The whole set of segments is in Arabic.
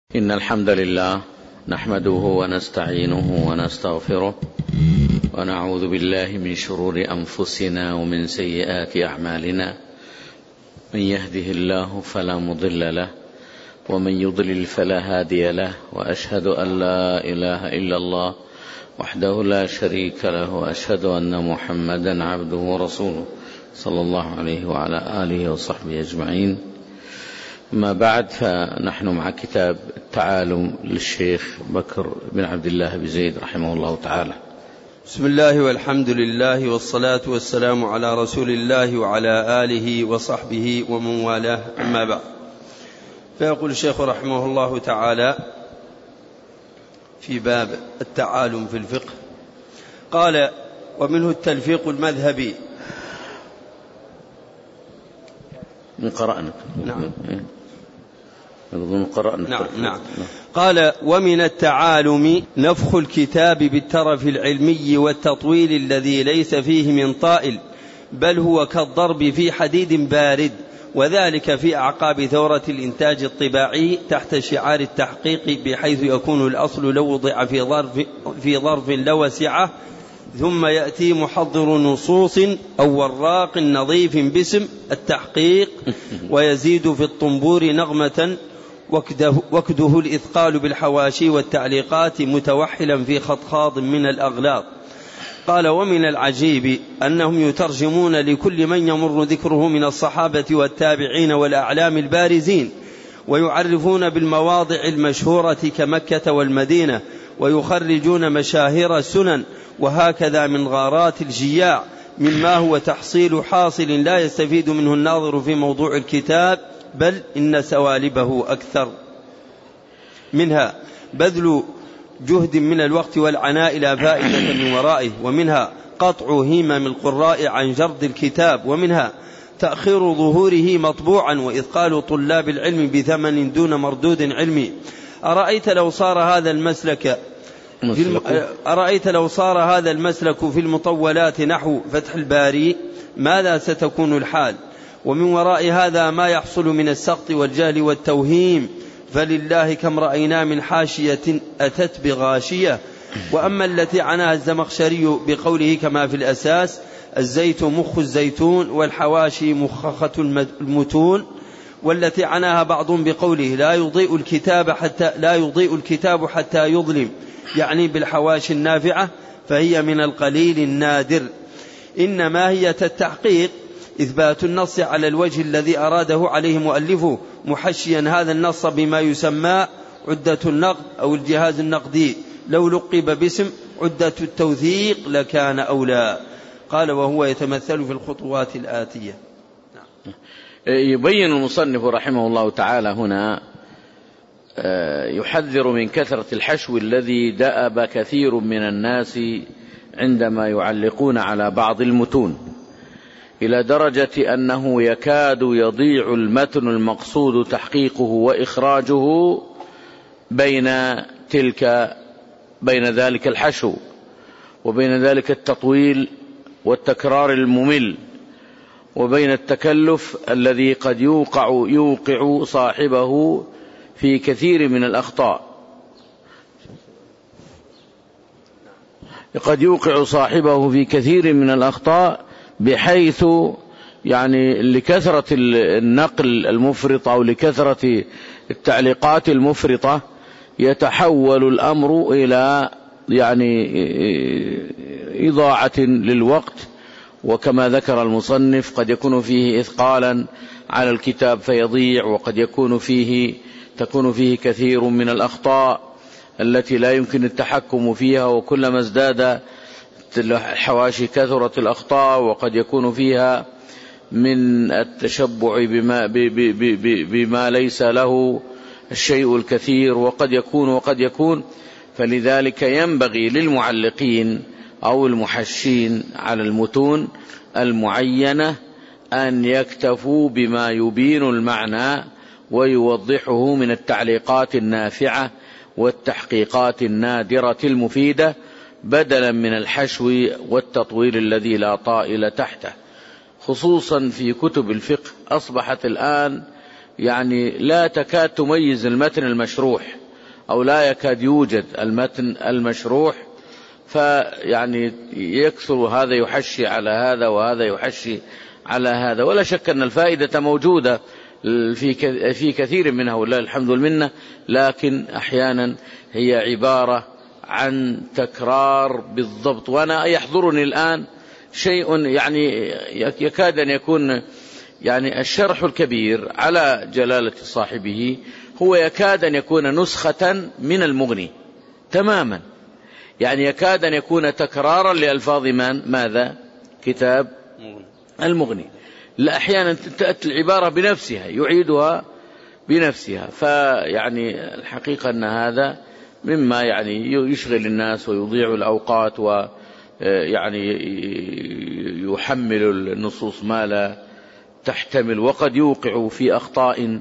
إن الحمد لله نحمده ونستعينه ونستغفره ونعوذ بالله من شرور أنفسنا ومن سيئات أعمالنا. من يهده الله فلا مضل له ومن يضلل فلا هادي له، وأشهد أن لا إله إلا الله وحده لا شريك له، وأشهد أن محمدا عبده ورسوله صلى الله عليه وعلى آله وصحبه أجمعين. ما بعد، فنحن مع كتاب التعالم للشيخ بكر بن عبد الله بن زيد رحمه الله تعالى. بسم الله والحمد لله والصلاة والسلام على رسول الله وعلى آله وصحبه ومن والاه، أما بعد. فيقول الشيخ رحمه الله تعالى في باب التعالم في الفقه، قال: ومنه التلفيق المذهبي. من قرأنا. نعم. قال: ومن التعالم نفخ الكتاب بالترف العلمي والتطويل الذي ليس فيه من طائل، بل هو كالضرب في حديد بارد، وذلك في أعقاب ثورة الإنتاج الطباعي تحت شعار التحقيق، بحيث يكون الأصل لو وضع في ظرف لوسعه، ثم يأتي محضر نصوص أو وراق نظيف باسم التحقيق، ويزيد في الطنبور نغمة، وكده الإثقال بالحواشي والتعليقات، متوحلا في خطخاض من الأغلاط. قال: ومن العجيب أنهم يترجمون لكل من يمر ذكره من الصحابة والتابعين والأعلام البارزين، ويعرفون بالمواضع المشهورة كمكة والمدينة، ويخرجون مشاهير السنن، وهكذا من غارات الجياع، مما هو تحصيل حاصل لا يستفيد منه الناظر في موضوع الكتاب، بل إن سوالبه أكثر. منها بذل جهد من الوقت والعناء لا فائدة من ورائه، ومنها قطع همم القراء عن جرد الكتاب، ومنها تأخير ظهوره مطبوعا، وإثقال طلاب العلم بثمن دون مردود علمي. أرأيت لو صار هذا المسلك في المطولات نحو فتح الباري، ماذا ستكون الحال؟ ومن وراء هذا ما يحصل من السقط والجهل والتوهيم، فلله كم رأينا من حاشية أتت بغاشية. وأما التي عناها الزمخشري بقوله كما في الأساس: الزيت مخ الزيتون والحواشي مخخة المتون، والتي عناها بعض بقوله لا يضيء الكتاب حتى يظلم، يعني بالحواشي النافعة، فهي من القليل النادر. إنما هي التحقيق إثبات النص على الوجه الذي أراده عليه مؤلفه، محشيا هذا النص بما يسمى عدة النقد أو الجهاز النقدي، لو لقب باسم عدة التوثيق لكان أولى. قال: وهو يتمثل في الخطوات الآتية. يبين المصنف رحمه الله تعالى هنا، يحذر من كثرة الحشو الذي دأب كثير من الناس عندما يعلقون على بعض المتون، إلى درجة أنه يكاد يضيع المتن المقصود تحقيقه وإخراجه بين ذلك الحشو، وبين ذلك التطويل والتكرار الممل، وبين التكلف الذي قد يوقع صاحبه في كثير من الأخطاء، بحيث يعني لكثرة النقل المفرط أو لكثرة التعليقات المفرطة يتحول الأمر إلى يعني إضاعة للوقت. وكما ذكر المصنف، قد يكون فيه إثقالا على الكتاب فيضيع، وقد تكون فيه كثير من الأخطاء التي لا يمكن التحكم فيها، وكلما ازداد الحواشي كثرت الأخطاء، وقد يكون فيها من التشبع بما ليس له الشيء الكثير، وقد يكون. فلذلك ينبغي للمعلقين أو المحشين على المتون المعينة أن يكتفوا بما يبين المعنى ويوضحه من التعليقات النافعة والتحقيقات النادرة المفيدة، بدلا من الحشو والتطويل الذي لا طائل تحته. خصوصا في كتب الفقه أصبحت الآن يعني لا تكاد تميز المتن المشروح، أو لا يكاد يوجد المتن المشروح، فيعني يكثر هذا يحشي على هذا وهذا يحشي على هذا. ولا شك أن الفائدة موجودة في كثير منها والله الحمد والمنة، لكن أحيانا هي عبارة عن تكرار بالضبط. وأنا يحضرني الآن شيء يعني يكاد أن يكون يعني الشرح الكبير على جلالة صاحبه هو يكاد أن يكون نسخة من المغني تماما، يعني يكاد أن يكون تكرارا لألفاظ ماذا؟ كتاب المغني. لا، أحيانا تأتي العبارة بنفسها يعيدها بنفسها. فيعني الحقيقة أن هذا مما يعني يشغل الناس ويضيع الأوقات، ويعني يحمل النصوص ما لا تحتمل، وقد يوقع في أخطاء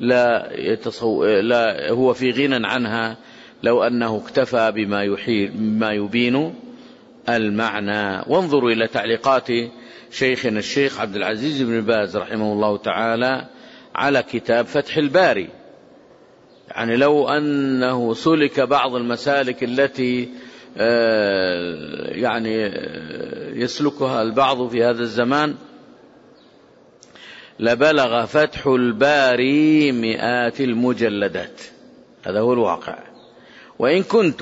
لا هو في غنى عنها لو أنه اكتفى بما يبين المعنى. وانظروا إلى تعليقات شيخنا الشيخ عبد العزيز بن باز رحمه الله تعالى على كتاب فتح الباري. يعني لو أنه سلك بعض المسالك التي يعني يسلكها البعض في هذا الزمان لبلغ فتح الباري مئات المجلدات. هذا هو الواقع. وإن كنت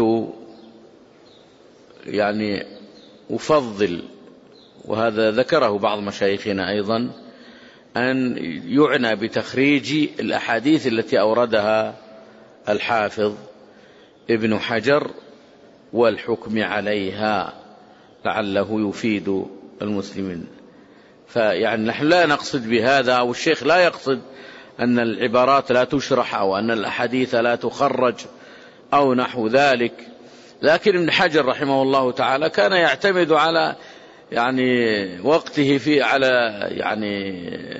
يعني أفضل، وهذا ذكره بعض مشايخنا أيضا، أن يعنى بتخريج الأحاديث التي أوردها الحافظ ابن حجر والحكم عليها لعله يفيد المسلمين. فيعني نحن لا نقصد بهذا، أو الشيخ لا يقصد أن العبارات لا تشرح أو أن الأحاديث لا تخرج أو نحو ذلك، لكن ابن حجر رحمه الله تعالى كان يعتمد على يعني وقته على يعني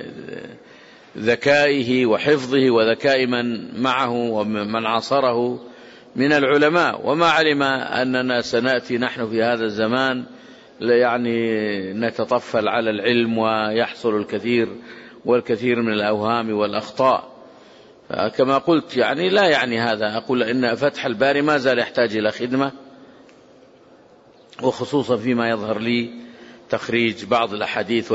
ذكائه وحفظه وذكاء من معه ومن عاصره من العلماء. وما علم أننا سنأتي نحن في هذا الزمان يعني نتطفل على العلم ويحصل الكثير من الأوهام والأخطاء. كما قلت يعني لا يعني هذا أقول إن فتح الباري ما زال يحتاج إلى خدمة، وخصوصا فيما يظهر لي تخريج بعض الأحاديث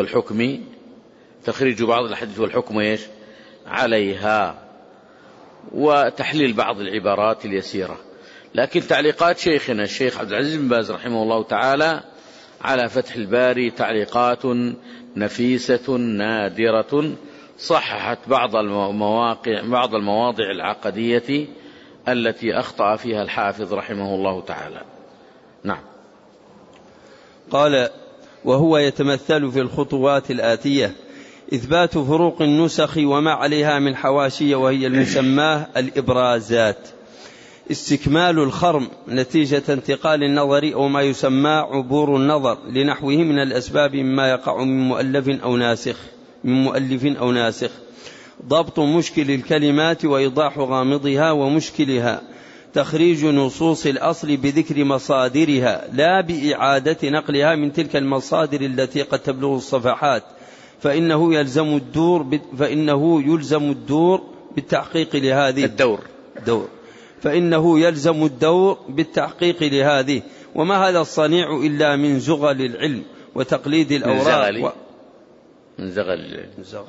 والحكم عليها، وتحليل بعض العبارات اليسيرة. لكن تعليقات شيخنا الشيخ عبد العزيز بن باز رحمه الله تعالى على فتح الباري تعليقات نفيسة نادرة، صححت بعض المواضع العقدية التي أخطأ فيها الحافظ رحمه الله تعالى. نعم. قال: وهو يتمثل في الخطوات الآتية: إثبات فروق النسخ وما عليها من حواشي، وهي المسماه الإبرازات. استكمال الخرم نتيجة انتقال النظر أو ما يسمى عبور النظر لنحوه من الأسباب مما يقع من مؤلف أو ناسخ. ضبط مشكل الكلمات وإيضاح غامضها ومشكلها. تخريج نصوص الأصل بذكر مصادرها لا بإعادة نقلها من تلك المصادر التي قد تبلغ الصفحات، فإنه يلزم الدور بالتحقيق لهذه وما هذا الصنيع إلا من زغل العلم وتقليد الأوراق من زغل.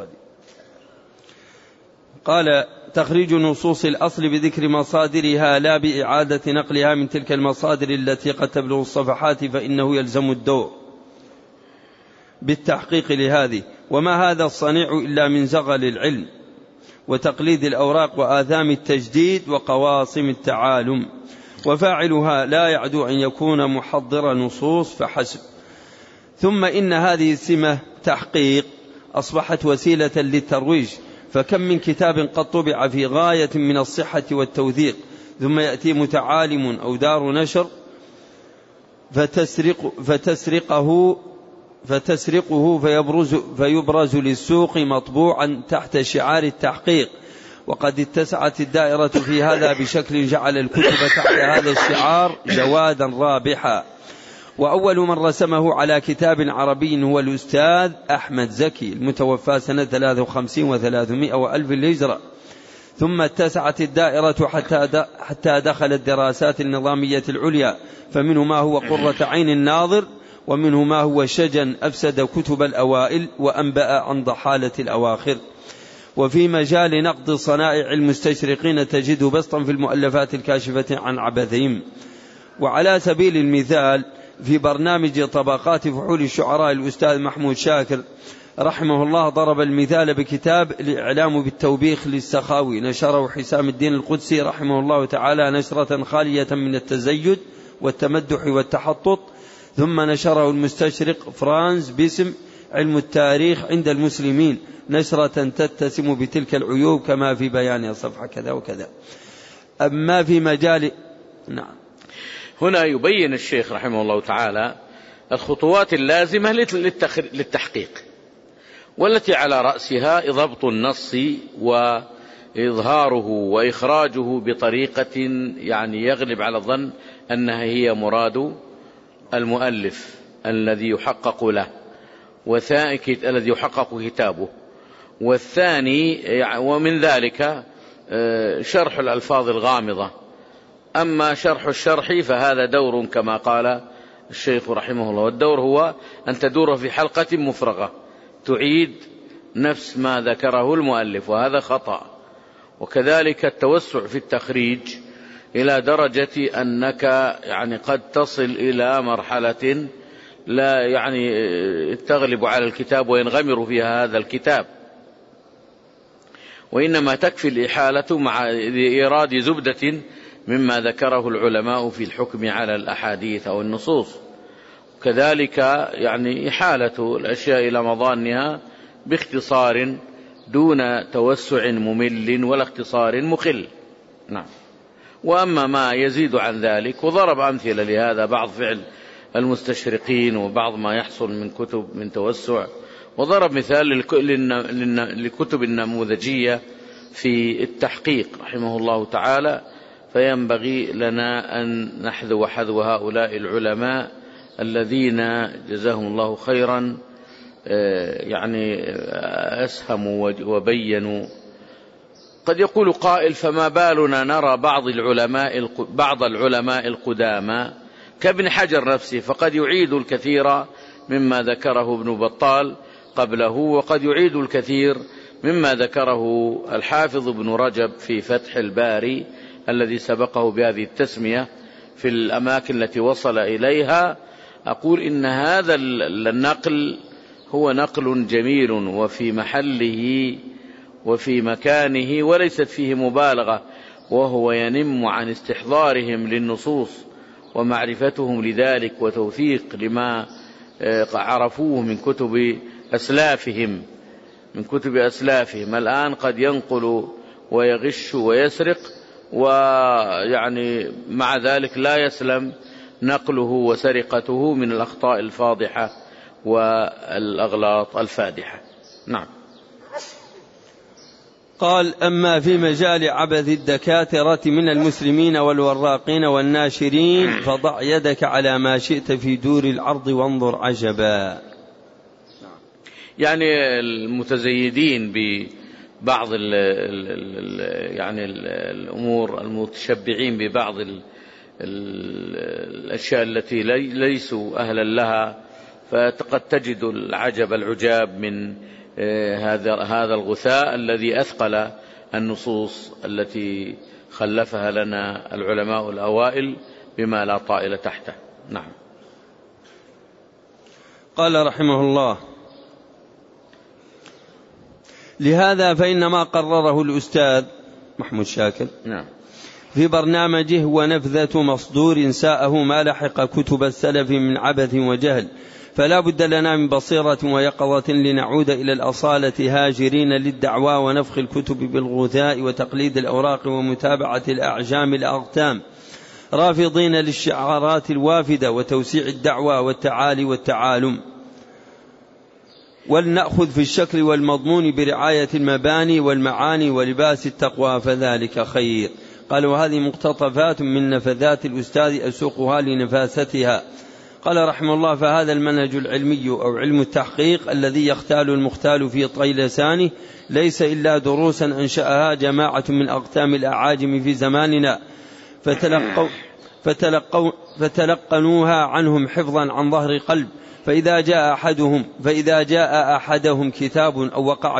قال: تخريج نصوص الأصل بذكر مصادرها لا بإعادة نقلها من تلك المصادر التي قد تبلغ الصفحات، فإنه يلزم الدور بالتحقيق لهذه وما هذا الصنيع إلا من زغل العلم وتقليد الأوراق وآثام التجديد وقواصم التعالم، وفاعلها لا يعدو أن يكون محضر نصوص فحسب. ثم إن هذه السمة تحقيق أصبحت وسيلة للترويج، فكم من كتاب قد طبع في غاية من الصحة والتوثيق، ثم يأتي متعالم أو دار نشر فتسرقه فيبرز للسوق مطبوعا تحت شعار التحقيق، وقد اتسعت الدائرة في هذا بشكل جعل الكتب تحت هذا الشعار جوادا رابحا. وأول من رسمه على كتاب عربي هو الأستاذ أحمد زكي المتوفى سنة 53 و300 وألف الهجرة. ثم اتسعت الدائرة حتى دخل الدراسات النظامية العليا، فمنه ما هو قرة عين الناظر، ومنه ما هو شجن أفسد كتب الأوائل وأنبأ عن ضحالة الأواخر. وفي مجال نقد صنائع المستشرقين تجد بسطا في المؤلفات الكاشفة عن عبثهم. وعلى سبيل المثال في برنامج طبقات فحول الشعراء الأستاذ محمود شاكر رحمه الله ضرب المثال بكتاب الإعلام بالتوبيخ للسخاوي، نشره حسام الدين القدسي رحمه الله تعالى نشرة خالية من التزيد والتمدح والتحطط، ثم نشره المستشرق فرانز باسم علم التاريخ عند المسلمين نشرة تتسم بتلك العيوب كما في بيان صفحة كذا وكذا. أما في مجال نعم. هنا يبين الشيخ رحمه الله تعالى الخطوات اللازمة للتحقيق، والتي على رأسها ضبط النص وإظهاره وإخراجه بطريقة يعني يغلب على الظن أنها هي مراد المؤلف الذي يحقق له، الذي يحقق كتابه. والثاني ومن ذلك شرح الألفاظ الغامضة. أما شرح الشرح فهذا دور كما قال الشيخ رحمه الله، والدور هو أن تدور في حلقة مفرغة تعيد نفس ما ذكره المؤلف، وهذا خطأ. وكذلك التوسع في التخريج إلى درجة أنك يعني قد تصل إلى مرحلة لا يعني تغلب على الكتاب وينغمر فيها هذا الكتاب، وإنما تكفي الإحالة مع إيراد زبدة مما ذكره العلماء في الحكم على الأحاديث أو النصوص. كذلك يعني إحالة الأشياء إلى مظانها باختصار دون توسع ممل ولا اختصار مخل. نعم. وأما ما يزيد عن ذلك، وضرب أمثلة لهذا بعض فعل المستشرقين وبعض ما يحصل من كتب من توسع، وضرب مثال لكتب النموذجية في التحقيق رحمه الله تعالى. فينبغي لنا أن نحذو حذو هؤلاء العلماء الذين جزاهم الله خيرا يعني أسهموا وبينوا. قد يقول قائل: فما بالنا نرى بعض العلماء القدامى كابن حجر نفسه، فقد يعيد الكثير مما ذكره ابن بطال قبله، وقد يعيد الكثير مما ذكره الحافظ ابن رجب في فتح الباري الذي سبقه بهذه التسمية في الأماكن التي وصل إليها. أقول إن هذا النقل هو نقل جميل وفي محله وفي مكانه، وليست فيه مبالغة، وهو ينم عن استحضارهم للنصوص ومعرفتهم لذلك وتوثيق لما عرفوه من كتب أسلافهم. الآن قد ينقل ويغش ويسرق، ويعني مع ذلك لا يسلم نقله وسرقته من الأخطاء الفاضحة والأغلاط الفادحة. نعم. قال: أما في مجال عبث الدكاترة من المسلمين والوراقين والناشرين فضع يدك على ما شئت في دور العرض وانظر عجبا. يعني المتزيدين ببعض يعني الأمور، المتشبعين ببعض الأشياء التي ليسوا أهلا لها، فقد تجد العجاب من هذا الغثاء الذي أثقل النصوص التي خلفها لنا العلماء الأوائل بما لا طائل تحته. نعم. قال رحمه الله: لهذا فإن ما قرره الأستاذ محمود شاكر في برنامجه ونفذة مصدور ساءه ما لحق كتب السلف من عبث وجهل، فلا بد لنا من بصيرة ويقظة لنعود إلى الأصالة هاجرين للدعوى ونفخ الكتب بالغثاء وتقليد الأوراق ومتابعة الأعجام الأغتام، رافضين للشعارات الوافدة وتوسيع الدعوى والتعالي والتعالم. ولنأخذ في الشكل والمضمون برعاية المباني والمعاني ولباس التقوى فذلك خير. قال: وهذه مقتطفات من نفذات الأستاذ أسوقها لنفاستها. قال رحمه الله: فهذا المنهج العلمي أو علم التحقيق الذي يختال المختال في طي لسانه ليس إلا دروسا أنشأها جماعة من أقتام الأعاجم في زماننا فتلقنوها عنهم حفظا عن ظهر قلب، فإذا جاء أحدهم كتاب أو وقع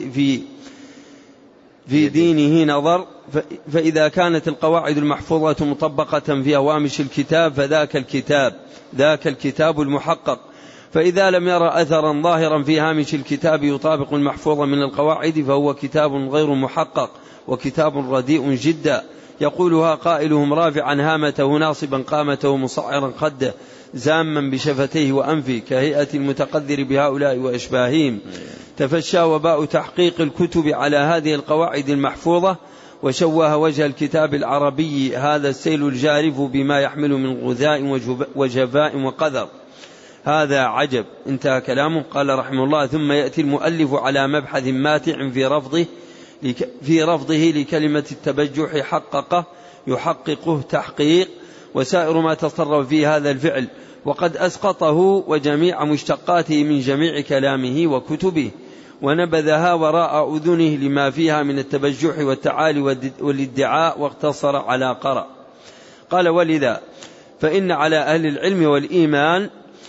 في دينه نظر، فإذا كانت القواعد المحفوظة مطبقة في هوامش الكتاب ذاك الكتاب المحقق، فإذا لم يرى أثرا ظاهرا في هامش الكتاب يطابق المحفوظ من القواعد فهو كتاب غير محقق وكتاب رديء جدا، يقولها قائلهم رافعا هامته ناصبا قامته مصعرا خده زاما بشفتيه وأنفه كهيئة المتقدر بهؤلاء وأشباههم. تفشى وباء تحقيق الكتب على هذه القواعد المحفوظة، وشوه وجه الكتاب العربي هذا السيل الجارف بما يحمل من غذاء وجفاء وقذر. هذا عجب. انتهى كلامه. قال رحمه الله: ثم يأتي المؤلف على مبحث ماتع في رفضه لكلمة التبجح حققه يحققه تحقيق، وسائر ما تصرف في هذا الفعل، وقد أسقطه وجميع مشتقاته من جميع كلامه وكتبه، ونبذها وراء أذنه لما فيها من التبجح والتعالي والادعاء، واقتصر على قرأ. قال: ولذا فإن على أهل العلم والإيمان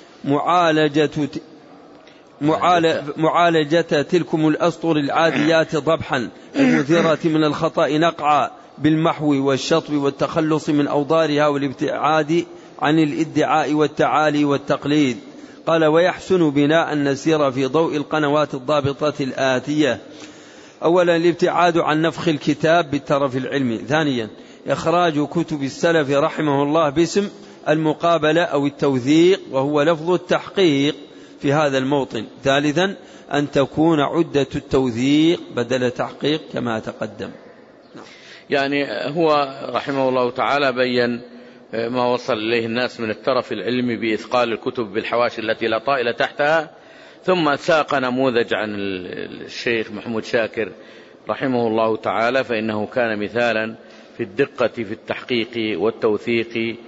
معالجة تلكم الأسطر العاديات ضبحا المثيرة من الخطأ نقعا بالمحو والشطب والتخلص من أوضارها والابتعاد عن الادعاء والتعالي والتقليد. قال: ويحسن بنا أن نسير في ضوء القنوات الضابطة الآتية: أولا الابتعاد عن نفخ الكتاب بالترف العلمي. ثانيا إخراج كتب السلف رحمه الله باسم المقابلة أو التوثيق وهو لفظ التحقيق في هذا الموطن. ثالثا أن تكون عدة التوثيق بدل تحقيق كما تقدم. يعني هو رحمه الله تعالى بين ما وصل إليه الناس من الترف العلمي بإثقال الكتب بالحواشي التي لا طائل تحتها، ثم ساق نموذج عن الشيخ محمود شاكر رحمه الله تعالى، فإنه كان مثالا في الدقة في التحقيق والتوثيق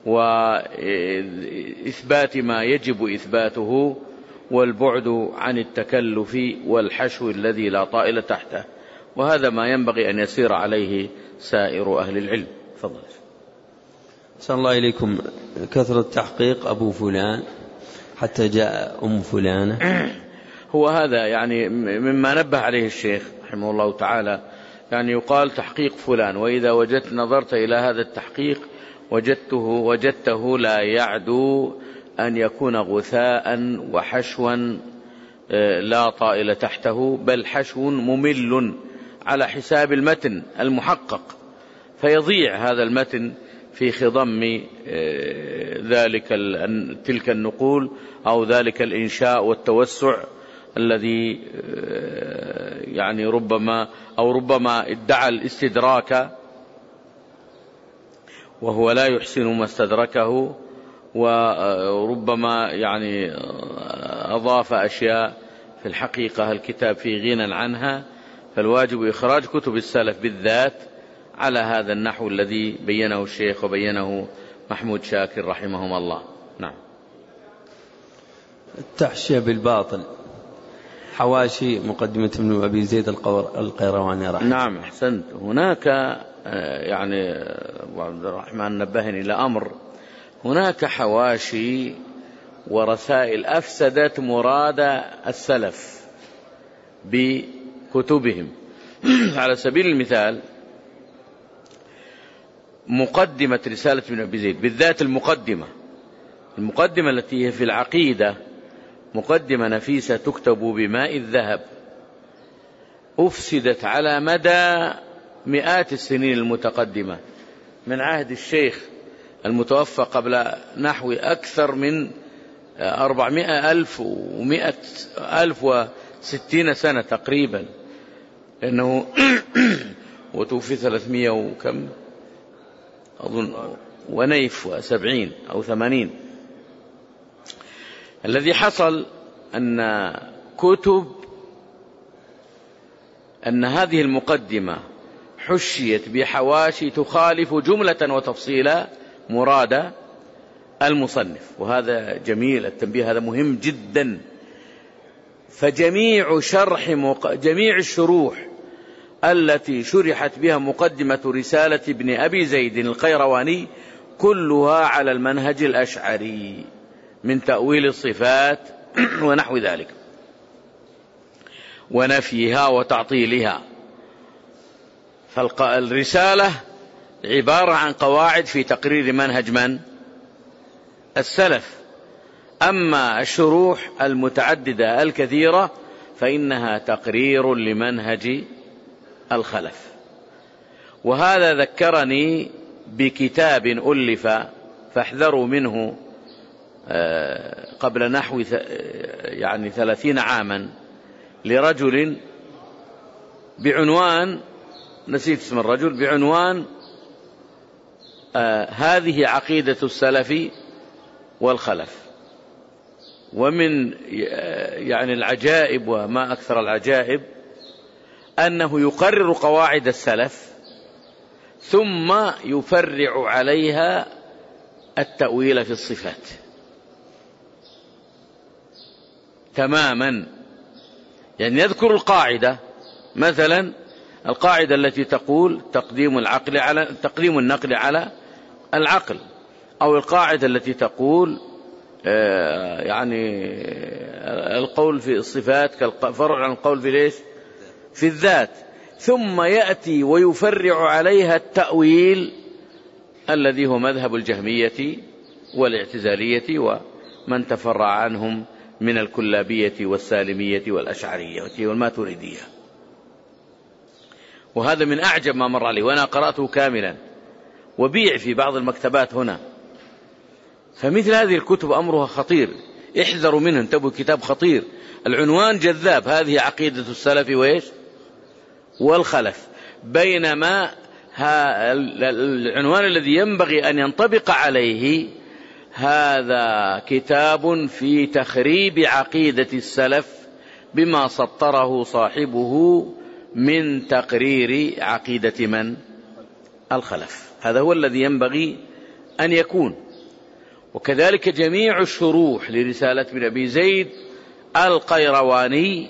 وإثبات ما يجب إثباته والبعد عن التكلف والحشو الذي لا طائل تحته، وهذا ما ينبغي أن يسير عليه سائر أهل العلم. تفضل. صلى الله إليكم. كثرة تحقيق أبو فلان حتى جاء أم فلانة، هو هذا يعني مما نبه عليه الشيخ رحمه الله تعالى، يعني يقال تحقيق فلان، وإذا نظرت إلى هذا التحقيق وجدته لا يعدو أن يكون غثاء وحشوا لا طائل تحته، بل حشو ممل على حساب المتن المحقق، فيضيع هذا المتن في خضم تلك النقول أو ذلك الإنشاء والتوسع الذي يعني ربما ادعى الاستدراك وهو لا يحسن ما استدركه، وربما يعني أضاف أشياء في الحقيقة الكتاب في غنى عنها. فالواجب إخراج كتب السلف بالذات على هذا النحو الذي بينه الشيخ وبينه محمود شاكر رحمهم الله. نعم. التحشية بالباطل، حواشي مقدمة ابن أبي زيد القيرواني رحمه. نعم أحسنت. هناك يعني عبد الرحمن نبهني إلى أمر، هناك حواشي ورسائل أفسدت مراد السلف بكتبهم. على سبيل المثال مقدمة رسالة ابن أبي زيد بالذات، المقدمة التي هي في العقيدة مقدمة نفيسة تكتب بماء الذهب، أفسدت على مدى مئات السنين المتقدمة من عهد الشيخ المتوفى قبل نحو أكثر من 400,060 سنة تقريبا، لأنه وتوفي 300 وكم أظن ونيف 70 أو 80. الذي حصل أن هذه المقدمة حشيت بحواشي تخالف جملة وتفصيلا مرادة المصنف. وهذا جميل التنبيه، هذا مهم جدا. فجميع جميع الشروح التي شرحت بها مقدمة رسالة ابن أبي زيد القيرواني كلها على المنهج الأشعري من تأويل الصفات ونحو ذلك، ونفيها وتعطيلها. فالرسالة عبارة عن قواعد في تقرير منهج من؟ السلف. أما الشروح المتعددة الكثيرة فإنها تقرير لمنهج الخلف. وهذا ذكرني بكتاب ألف فاحذروا منه قبل نحو 30 عاما لرجل بعنوان، نسيت اسم الرجل، بعنوان هذه عقيدة السلف والخلف. ومن العجائب وما أكثر العجائب أنه يقرر قواعد السلف ثم يفرع عليها التأويل في الصفات تماما. يعني يذكر القاعدة، مثلا القاعدة التي تقول تقديم النقل على العقل، أو القاعدة التي تقول القول في الصفات كالفرع عن القول في ليش في الذات، ثم يأتي ويفرع عليها التأويل الذي هو مذهب الجهمية والاعتزالية ومن تفرع عنهم من الكلابية والسالمية والأشعرية والماتريدية. وهذا من أعجب ما مر عليه، وأنا قرأته كاملا وبيع في بعض المكتبات هنا. فمثل هذه الكتب أمرها خطير، احذروا منه، انتبهوا، كتاب خطير، العنوان جذاب، هذه عقيدة السلف والخلف، بينما العنوان الذي ينبغي أن ينطبق عليه هذا كتاب في تخريب عقيدة السلف بما سطره صاحبه من تقرير عقيدة من؟ الخلف. هذا هو الذي ينبغي أن يكون. وكذلك جميع الشروح لرسالة ابن أبي زيد القيرواني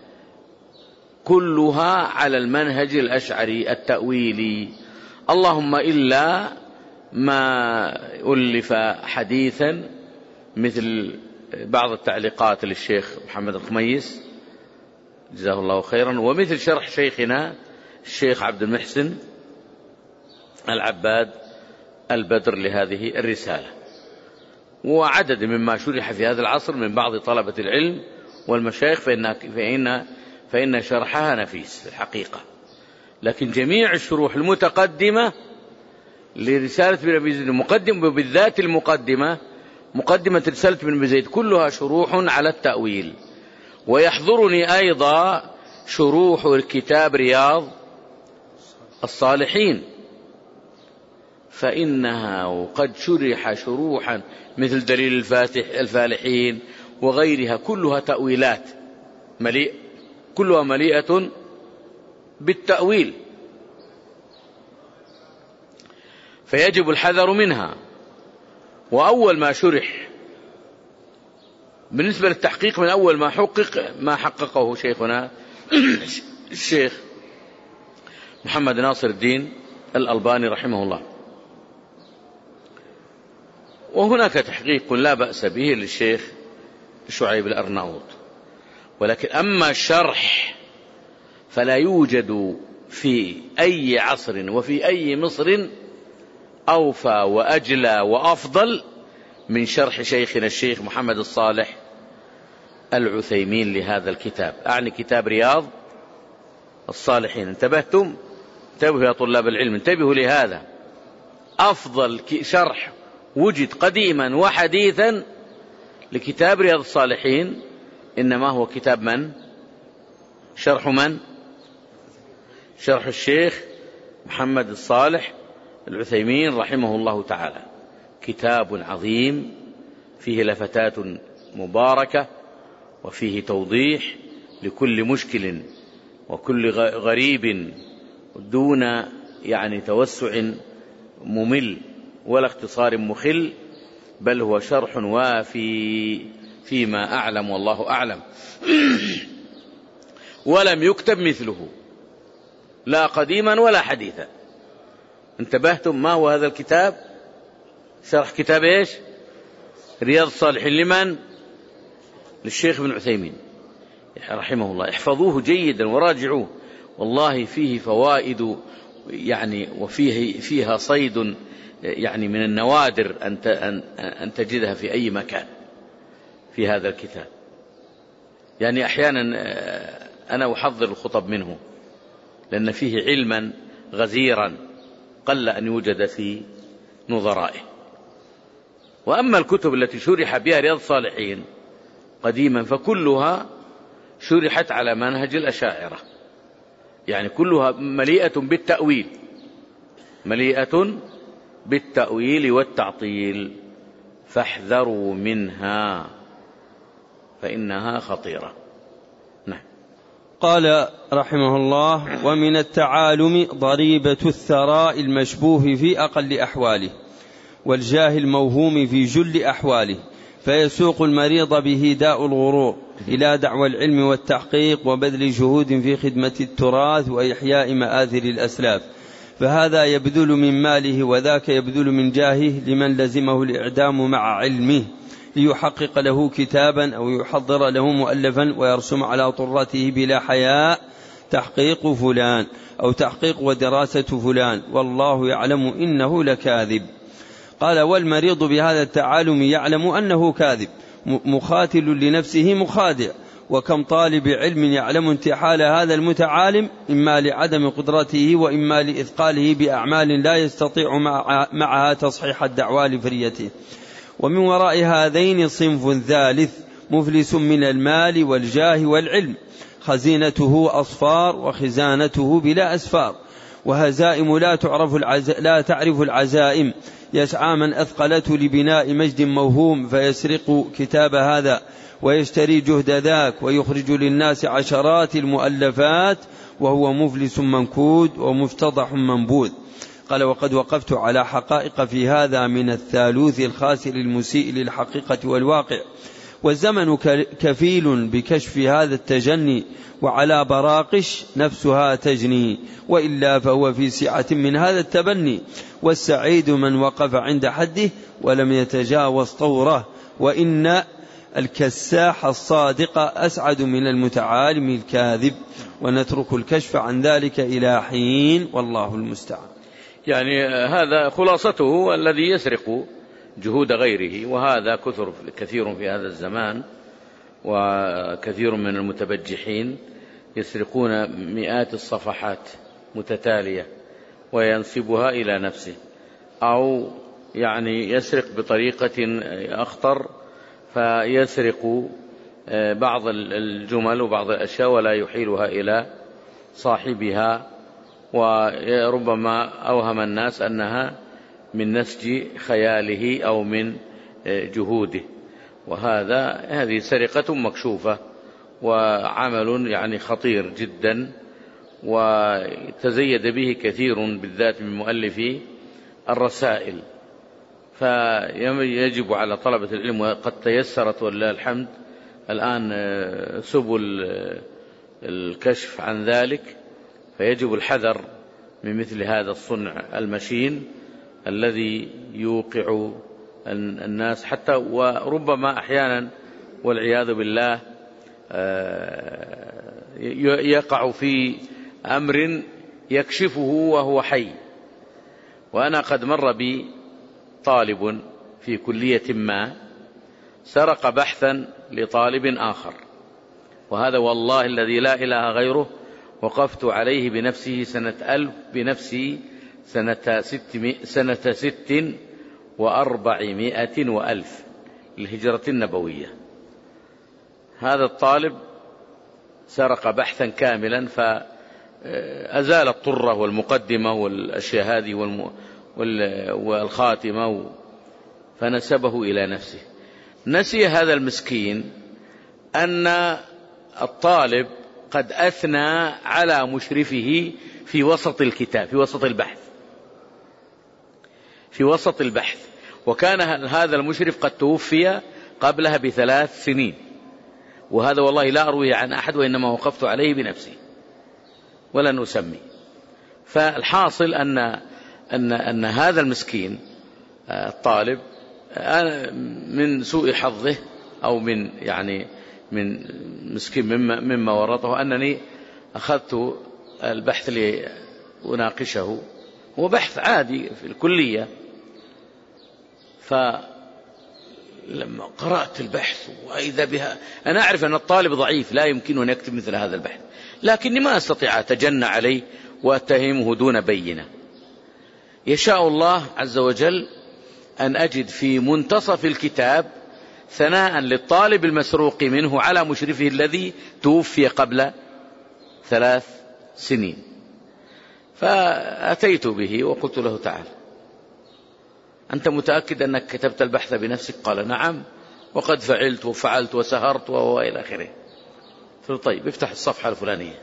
كلها على المنهج الأشعري التأويلي، اللهم إلا ما ألف حديثا مثل بعض التعليقات للشيخ محمد الخميس جزاه الله خيرا، ومثل شرح شيخنا الشيخ عبد المحسن العباد البدر لهذه الرسالة، وعدد مما شرح في هذا العصر من بعض طلبة العلم والمشايخ، فإن شرحها نفيس في الحقيقة. لكن جميع الشروح المتقدمة لرسالة ابن أبي زيد المقدمة، وبالذات مقدمة رسالة ابن أبي زيد كلها شروح على التأويل. ويحضرني أيضا شروح الكتاب رياض الصالحين، فإنها قد شرح شروحا مثل دليل الفالحين وغيرها، كلها تأويلات كلها مليئة بالتأويل، فيجب الحذر منها. وأول ما شرح بالنسبة للتحقيق، من أول ما حققه شيخنا الشيخ محمد ناصر الدين الألباني رحمه الله. وهناك تحقيق لا بأس به للشيخ شعيب الأرناؤوط، ولكن أما الشرح فلا يوجد في أي عصر وفي أي مصر أوفى وأجلى وأفضل من شرح شيخنا الشيخ محمد الصالح العثيمين لهذا الكتاب، أعني كتاب رياض الصالحين. انتبهتم؟ انتبهوا يا طلاب العلم، انتبهوا لهذا، أفضل شرح وجد قديما وحديثا لكتاب رياض الصالحين إنما هو كتاب من؟ شرح من؟ شرح الشيخ محمد الصالح العثيمين رحمه الله تعالى. كتاب عظيم فيه لفتات مباركة، وفيه توضيح لكل مشكل وكل غريب دون توسع ممل ولا اختصار مخل، بل هو شرح وافي فيما أعلم والله أعلم. ولم يكتب مثله لا قديما ولا حديثا. انتبهتم ما هو هذا الكتاب؟ شرح كتاب إيش؟ رياض الصالحين. لمن؟ للشيخ ابن عثيمين رحمه الله. احفظوه جيدا وراجعوه، والله فيه فوائد يعني، فيها صيد يعني من النوادر أن تجدها في أي مكان في هذا الكتاب. يعني أحيانا أنا أحضر الخطب منه لأن فيه علما غزيرا قل أن يوجد في نظرائه. وأما الكتب التي شرح بها رياض الصالحين قديما فكلها شرحت على منهج الأشاعرة، يعني كلها مليئة بالتأويل، مليئة بالتأويل والتعطيل، فاحذروا منها فإنها خطيرة. نعم. قال رحمه الله: ومن التعالم ضريبة الثراء المشبوه في أقل أحواله، والجاه الموهوم في جل أحواله، فيسوق المريض به داء الغرور إلى دعوى العلم والتحقيق وبذل جهود في خدمة التراث وإحياء مآثر الأسلاف، فهذا يبذل من ماله وذاك يبذل من جاهه لمن لزمه الإعدام مع علمه ليحقق له كتابا أو يحضر له مؤلفا ويرسم على طرته بلا حياء تحقيق فلان أو تحقيق ودراسة فلان والله يعلم إنه لكاذب. قال: والمريض بهذا التعالم يعلم أنه كاذب مخاتل لنفسه مخادع. وكم طالب علم يعلم انتحال هذا المتعالم إما لعدم قدرته وإما لإثقاله بأعمال لا يستطيع معها تصحيح الدعوى لفريته. ومن وراء هذين صنف ثالث مفلس من المال والجاه والعلم، خزينته أصفار وخزانته بلا أسفار، وهزائم لا تعرف العزائم. يسعى من أثقلته لبناء مجد موهوم فيسرق كتاب هذا ويشتري جهد ذاك ويخرج للناس عشرات المؤلفات وهو مفلس منكود ومفتضح منبوذ. قال: وقد وقفت على حقائق في هذا من الثالوث الخاسر المسيء للحقيقة والواقع، والزمن كفيل بكشف هذا التجني، وعلى براقش نفسها تجني، وإلا فهو في سعة من هذا التبني. والسعيد من وقف عند حده ولم يتجاوز طوره، وإن الكساح الصادق أسعد من المتعالم الكاذب. ونترك الكشف عن ذلك إلى حين والله المستعان. يعني هذا خلاصته الذي يسرق جهود غيره، وهذا كثير في هذا الزمان، وكثير من المتبجحين يسرقون مئات الصفحات متتالية وينسبها إلى نفسه، أو يعني يسرق بطريقة أخطر فيسرق بعض الجمل وبعض الأشياء ولا يحيلها إلى صاحبها، وربما أوهم الناس أنها من نسج خياله أو من جهوده. هذه سرقة مكشوفة وعمل يعني خطير جدا، وتزيد به كثير بالذات من مؤلفي الرسائل. فيجب على طلبة العلم، وقد تيسرت ولله الحمد الآن سبل الكشف عن ذلك، فيجب الحذر من مثل هذا الصنع المشين الذي يوقع الناس حتى، وربما أحيانا والعياذ بالله يقع في أمر يكشفه وهو حي. وأنا قد مر بي طالب في كلية ما سرق بحثا لطالب آخر، وهذا والله الذي لا إله غيره وقفت عليه بنفسي سنة 6 و400 وألف الهجرة النبوية. هذا الطالب سرق بحثا كاملا فأزال الطرة والمقدمة والأشياء هذه والخاتمة، فنسبه إلى نفسه. نسي هذا المسكين أن الطالب قد أثنى على مشرفه في وسط الكتاب، في وسط البحث، وكان هذا المشرف قد توفي قبلها ب3 سنين، وهذا والله لا أرويه عن أحد، وإنما وقفت عليه بنفسي ولن أسمي. فالحاصل أن هذا المسكين الطالب من سوء حظه أو من مسكين مما ورطه أنني أخذت البحث لأناقشه، هو بحث عادي في الكلية. فلما قرأت البحث وإذا بها، أنا أعرف أن الطالب ضعيف لا يمكن أن يكتب مثل هذا البحث، لكني ما أستطيع أتجنى عليه وأتهمه دون بينة. يشاء الله عز وجل أن أجد في منتصف الكتاب ثناء للطالب المسروق منه على مشرفه الذي توفي قبل 3 سنين. فأتيت به وقلت له: تعال، أنت متأكد أنك كتبت البحث بنفسك؟ قال: نعم، وقد فعلت وفعلت وسهرت وإلى آخره. قلت له: طيب افتح الصفحة الفلانية.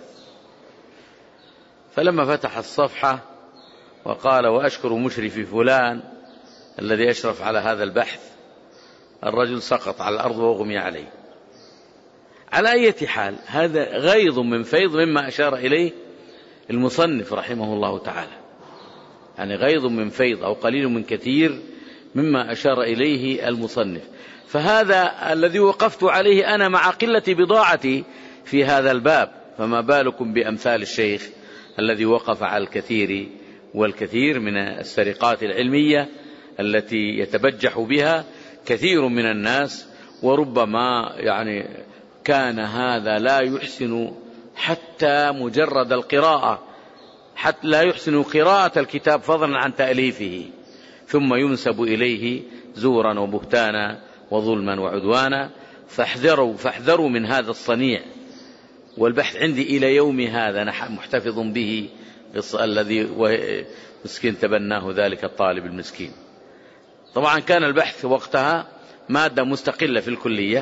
فلما فتح الصفحة وقال: وأشكر مشرفي فلان الذي أشرف على هذا البحث، الرجل سقط على الأرض وأغمي عليه. على أي حال، هذا غيض من فيض مما أشار إليه المصنف رحمه الله تعالى، يعني غيض من فيض أو قليل من كثير مما أشار إليه المصنف. فهذا الذي وقفت عليه أنا مع قلة بضاعتي في هذا الباب، فما بالكم بأمثال الشيخ الذي وقف على الكثير والكثير من السرقات العلمية التي يتبجح بها كثير من الناس. وربما كان هذا لا يحسن حتى مجرد القراءة، حتى لا يحسن قراءة الكتاب فضلا عن تأليفه، ثم ينسب إليه زورا وبهتانا وظلما وعدوانا. فاحذروا من هذا الصنيع. والبحث عندي إلى يوم هذا محتفظ به، الذي مسكين تبناه ذلك الطالب المسكين. طبعا كان البحث وقتها مادة مستقلة في الكلية،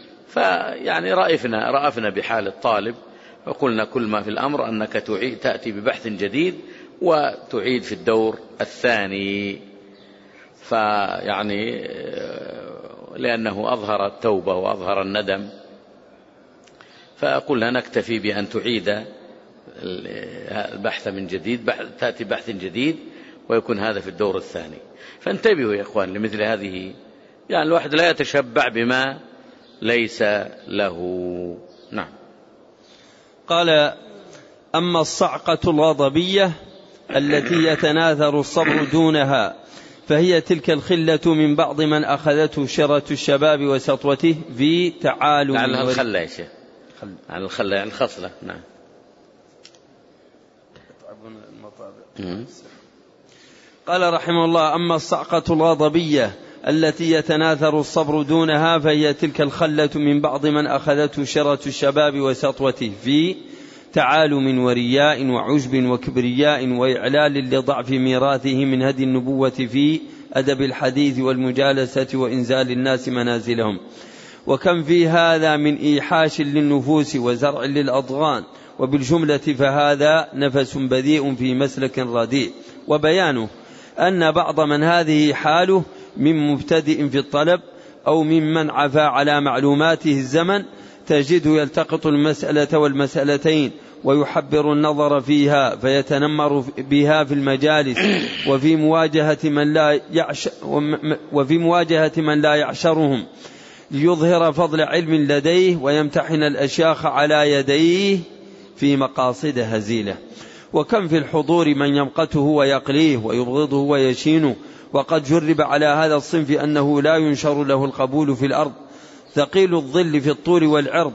رأفنا بحال الطالب، وقلنا: كل ما في الأمر أنك تأتي ببحث جديد وتعيد في الدور الثاني. لأنه أظهر التوبة وأظهر الندم، فقلنا نكتفي بأن تعيد البحث من جديد، تأتي بحث جديد ويكون هذا في الدور الثاني. فانتبهوا يا إخوان لمثل هذه، الواحد لا يتشبع بما ليس له. نعم. قال: أما الصعقة الغضبية التي يتناثر الصبر دونها فهي تلك الخلة من بعض من أخذته شرة الشباب وسطوته في تعالم. لعلها الخلة يا شيخ، على الخلة يعني الخصلة. نعم. قال رحمه الله: أما الصعقة الغضبية التي يتناثر الصبر دونها فهي تلك الخلة من بعض من أخذته شرة الشباب وسطوته في تعالم ورياء وعجب وكبرياء وإعلال لضعف ميراثه من هدي النبوة في أدب الحديث والمجالسة وإنزال الناس منازلهم. وكم في هذا من إيحاش للنفوس وزرع للأضغان، وبالجملة فهذا نفس بذيء في مسلك رديء. وبيانه أن بعض من هذه حاله من مبتدئ في الطلب أو ممن عفى على معلوماته الزمن تجده يلتقط المسألة والمسألتين ويحبر النظر فيها فيتنمر بها في المجالس وفي مواجهة من لا يعشرهم ليظهر فضل علم لديه ويمتحن الأشياخ على يديه في مقاصد هزيلة. وكم في الحضور من يمقته ويقليه ويبغضه ويشينه، وقد جرب على هذا الصنف أنه لا ينشر له القبول في الأرض. ثقيل الظل في الطول والعرض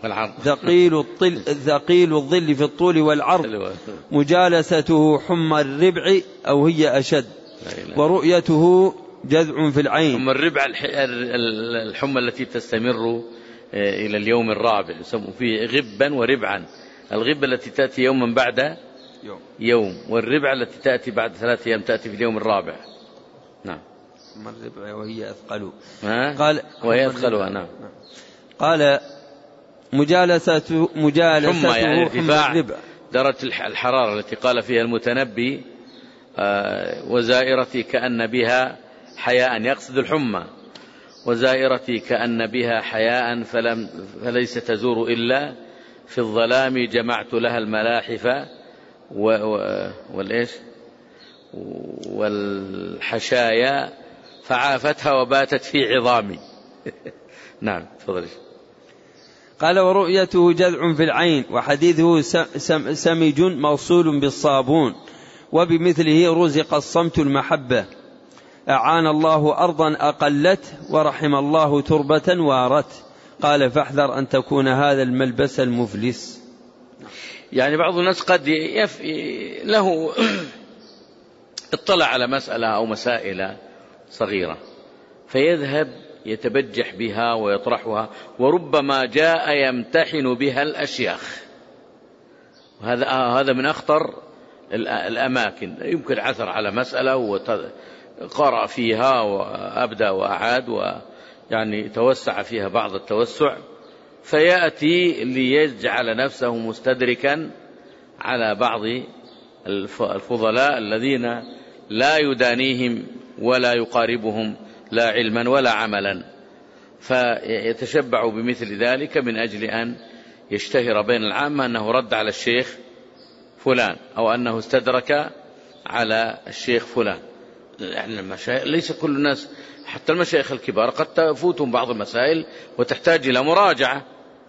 ثقيل الظل في الطول والعرض مجالسته حمى الربع أو هي أشد، ورؤيته جذع في العين. حمى الربع الحمى التي تستمر إلى اليوم الرابع، يسمى فيه غبا وربعا. الغبة التي تأتي يوما بعد يوم، والربع التي تأتي بعد 3 أيام تأتي في اليوم الرابع. نعم. حمى الربع وهي أثقل. قال وهي أثقلها. نعم. قال مجالسته يعني ارتفاع درجة الحرارة التي قال فيها المتنبي: وزائرتي كأن بها حياء يقصد الحمى، وزائرتي كأن بها حياء فليس تزور إلا في الظلام، جمعت لها الملاحف والإيش والحشايا فعافتها وباتت في عظامي. نعم تفضل. قال ورؤيته جذع في العين، وحديثه سمج موصول بالصابون، وبمثله رزق الصمت المحبة. أعان الله أرضا أقلت، ورحم الله تربة وارت. قال فاحذر أن تكون هذا الملبس المفلس. يعني بعض الناس قد له اطلع على مسألة أو مسائل صغيرة فيذهب يتبجح بها ويطرحها، وربما جاء يمتحن بها الأشياخ، هذا من أخطر الأماكن. يمكن عثر على مسألة وقرأ فيها وأبدأ وأعاد ويعني توسع فيها بعض التوسع، فيأتي ليجعل نفسه مستدركا على بعض الفضلاء الذين لا يدانيهم ولا يقاربهم لا علما ولا عملا، فيتشبع بمثل ذلك من أجل أن يشتهر بين العامة أنه رد على الشيخ فلان أو أنه استدرك على الشيخ فلان. يعني ليس كل الناس، حتى المشايخ الكبار قد تفوتهم بعض المسائل وتحتاج إلى مراجعة،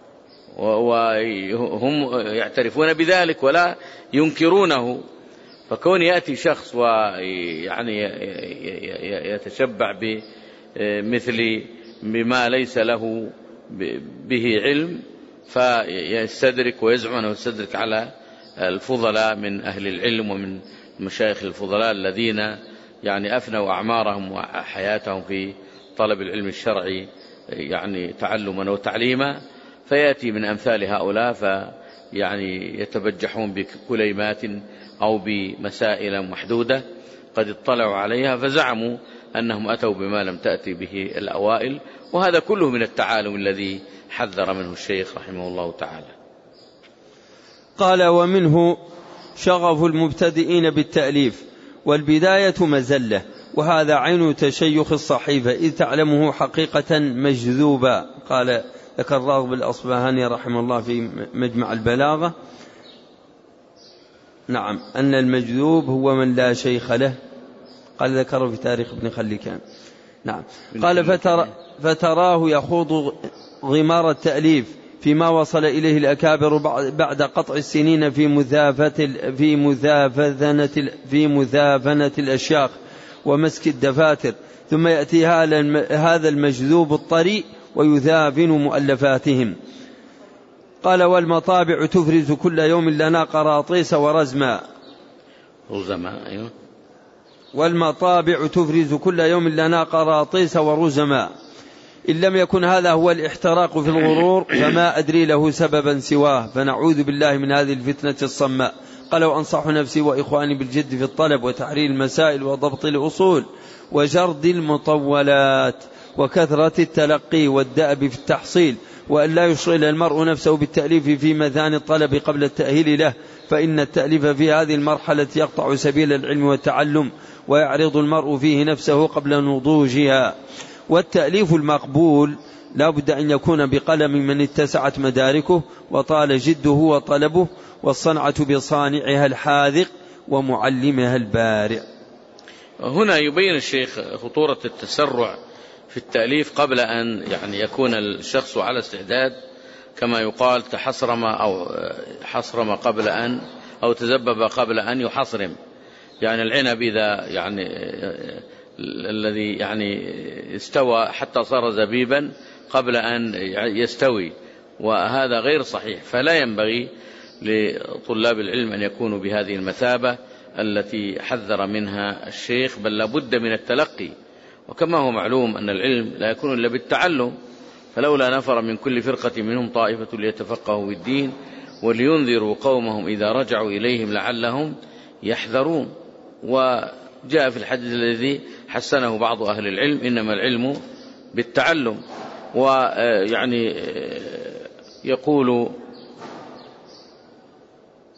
وهم يعترفون بذلك ولا ينكرونه. فكون يأتي شخص ويعني يتشبع بما ليس له به علم فيستدرك ويزعم أنه يستدرك على الفضلاء من أهل العلم ومن مشايخ الفضلاء الذين يعني أفنوا أعمارهم وحياتهم في طلب العلم الشرعي يعني تعلما وتعليما، فيأتي من أمثال هؤلاء فيعني يتبجحون بكليمات أو بمسائل محدودة قد اطلعوا عليها فزعموا أنهم أتوا بما لم تأتي به الأوائل، وهذا كله من التعالم الذي حذر منه الشيخ رحمه الله تعالى. قال ومنه شغف المبتدئين بالتأليف، والبداية مزلة، وهذا عين تشيخ الصحيفة إذ تعلمه حقيقة مجذوبا. قال ذكر الراغب الأصبهاني رحمه الله في مجمع البلاغة نعم أن المجذوب هو من لا شيخ له، قال ذكره في تاريخ ابن خلكان. نعم قال فتراه يخوض غمار التأليف فيما وصل إليه الأكابر بعد قطع السنين في مذافنة الأشياخ ومسك الدفاتر، ثم يأتي هذا المجذوب الطريء ويذافن مؤلفاتهم. قال والمطابع تفرز كل يوم لنا قراطيس ورزما. والمطابع تفرز كل يوم لنا قراطيس ورزما، إن لم يكن هذا هو الاحتراق في الغرور فما أدري له سببا سواه، فنعوذ بالله من هذه الفتنة الصماء. قال وأنصح نفسي وإخواني بالجد في الطلب وتحرير المسائل وضبط الأصول وجرد المطولات وكثرة التلقي والدأب في التحصيل، وأن لا يشغل المرء نفسه بالتأليف في ميدان الطلب قبل التأهيل له، فإن التأليف في هذه المرحلة يقطع سبيل العلم والتعلم ويعرض المرء فيه نفسه قبل نضوجها. والتأليف المقبول لا بد أن يكون بقلم من اتسعت مداركه وطال جده وطلبه، والصنعة بصانعها الحاذق ومعلمها البارع. هنا يبين الشيخ خطورة التسرع في التأليف قبل أن يعني يكون الشخص على استعداد، كما يقال تحصرم أو حصرم قبل أن أو تذبب قبل أن يحصرم. يعني العنب إذا يعني الذي يعني استوى حتى صار زبيبا قبل أن يستوي، وهذا غير صحيح. فلا ينبغي لطلاب العلم أن يكونوا بهذه المثابة التي حذر منها الشيخ، بل لابد من التلقي. وكما هو معلوم أن العلم لا يكون إلا بالتعلم، فلولا نفر من كل فرقة منهم طائفة ليتفقهوا بالدين ولينذروا قومهم إذا رجعوا إليهم لعلهم يحذرون. وجاء في الحديث الذي حسنه بعض أهل العلم إنما العلم بالتعلم. ويعني يقول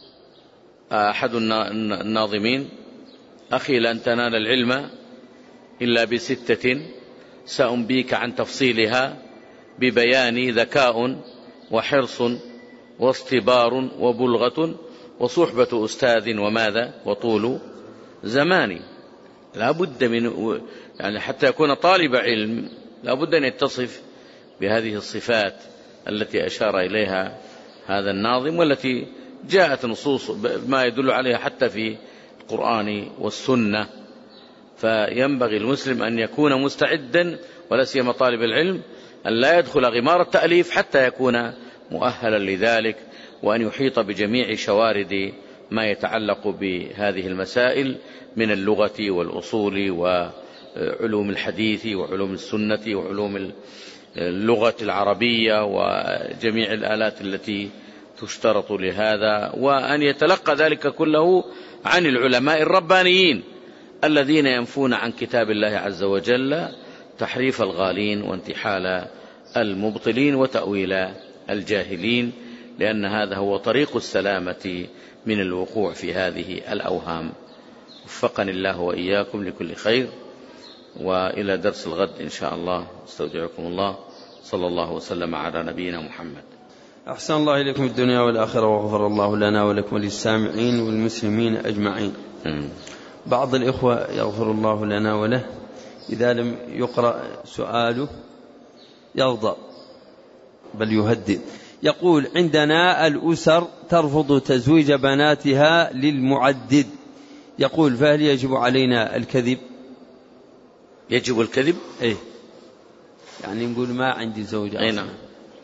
أحد الناظمين أخي لن تنال العلم إلا ب6 سأنبيك عن تفصيلها ببيان ذكاء وحرص واصطبار وبلغة وصحبة أستاذ وماذا وطول زمان. لا بد من يعني حتى يكون طالب علم لا بد أن يتصف بهذه الصفات التي أشار إليها هذا الناظم، والتي جاءت نصوص ما يدل عليها حتى في القرآن والسنة. فينبغي المسلم أن يكون مستعدا، ولا سيما طالب العلم، أن لا يدخل غمار التأليف حتى يكون مؤهلا لذلك، وأن يحيط بجميع شوارد ما يتعلق بهذه المسائل من اللغة والأصول وعلوم الحديث وعلوم السنة وعلوم اللغة العربية وجميع الآلات التي تشترط لهذا، وأن يتلقى ذلك كله عن العلماء الربانيين الذين ينفون عن كتاب الله عز وجل تحريف الغالين وانتحال المبطلين وتأويل الجاهلين، لأن هذا هو طريق السلامة من الوقوع في هذه الأوهام. وفقني الله وإياكم لكل خير، وإلى درس الغد إن شاء الله. استودعكم الله، صلى الله وسلم على نبينا محمد. أحسن الله إليكم الدنيا والآخرة، وغفر الله لنا ولكم وللسامعين والمسلمين أجمعين. بعض الإخوة يغفر الله لنا وله إذا لم يقرأ سؤاله يغضب بل يهدد. يقول: عندنا الأسر ترفض تزويج بناتها للمعدد، يقول: فهل يجب علينا الكذب؟ يجب الكذب؟ إيه، يعني نقول ما عندي زوجة. أي نعم،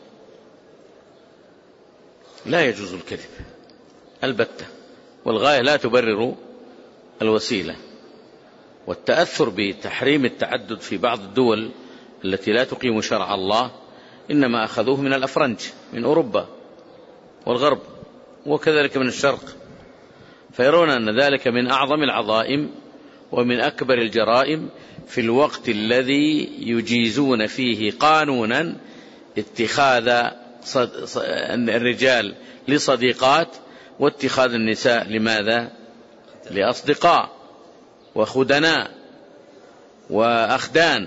لا يجوز الكذب البتة، والغاية لا تبرر الوسيلة. والتأثر بتحريم التعدد في بعض الدول التي لا تقيم شرع الله إنما أخذوه من الأفرنج من أوروبا والغرب، وكذلك من الشرق، فيرون أن ذلك من أعظم العظائم ومن أكبر الجرائم في الوقت الذي يجيزون فيه قانونا اتخاذ الرجال لصديقات واتخاذ النساء لماذا؟ لأصدقاء وخدناء وأخدان،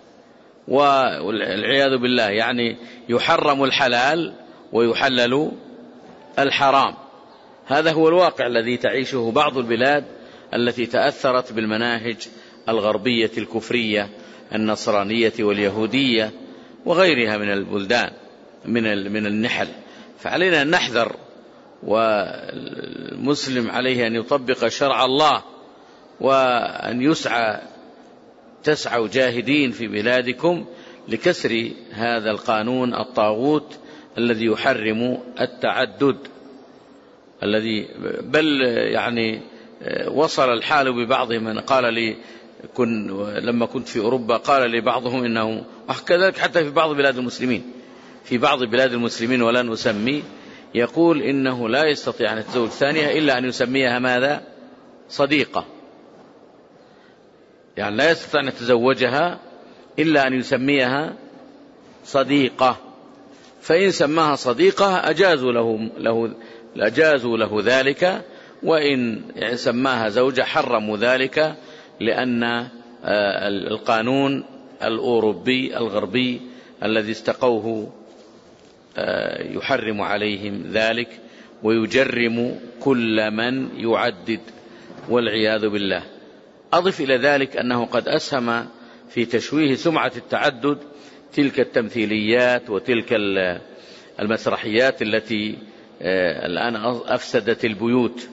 والعياذ بالله، يعني يحرم الحلال ويحلل الحرام. هذا هو الواقع الذي تعيشه بعض البلاد التي تأثرت بالمناهج الغربية الكفرية النصرانية واليهودية وغيرها من البلدان من النحل. فعلينا أن نحذر، والمسلم عليه أن يطبق شرع الله، وأن تسعوا جاهدين في بلادكم لكسر هذا القانون الطاغوت الذي يحرم التعدد، الذي بل يعني وصل الحال ببعضهم. من قال لي لما كنت في أوروبا قال لي بعضهم إنه، وكذلك حتى في بعض بلاد المسلمين، في بعض بلاد المسلمين ولا نسمي، يقول إنه لا يستطيع أن يتزوج ثانية إلا أن يسميها ماذا؟ صديقة. يعني لا يستطيع أن يتزوجها إلا أن يسميها صديقة، فإن سماها صديقة أجازوا له ذلك، وإن سماها زوجة حرموا ذلك، لأن القانون الأوروبي الغربي الذي استقوه يحرم عليهم ذلك ويجرم كل من يعدد، والعياذ بالله. أضف إلى ذلك أنه قد أسهم في تشويه سمعة التعدد تلك التمثيليات وتلك المسرحيات التي الآن أفسدت البيوت،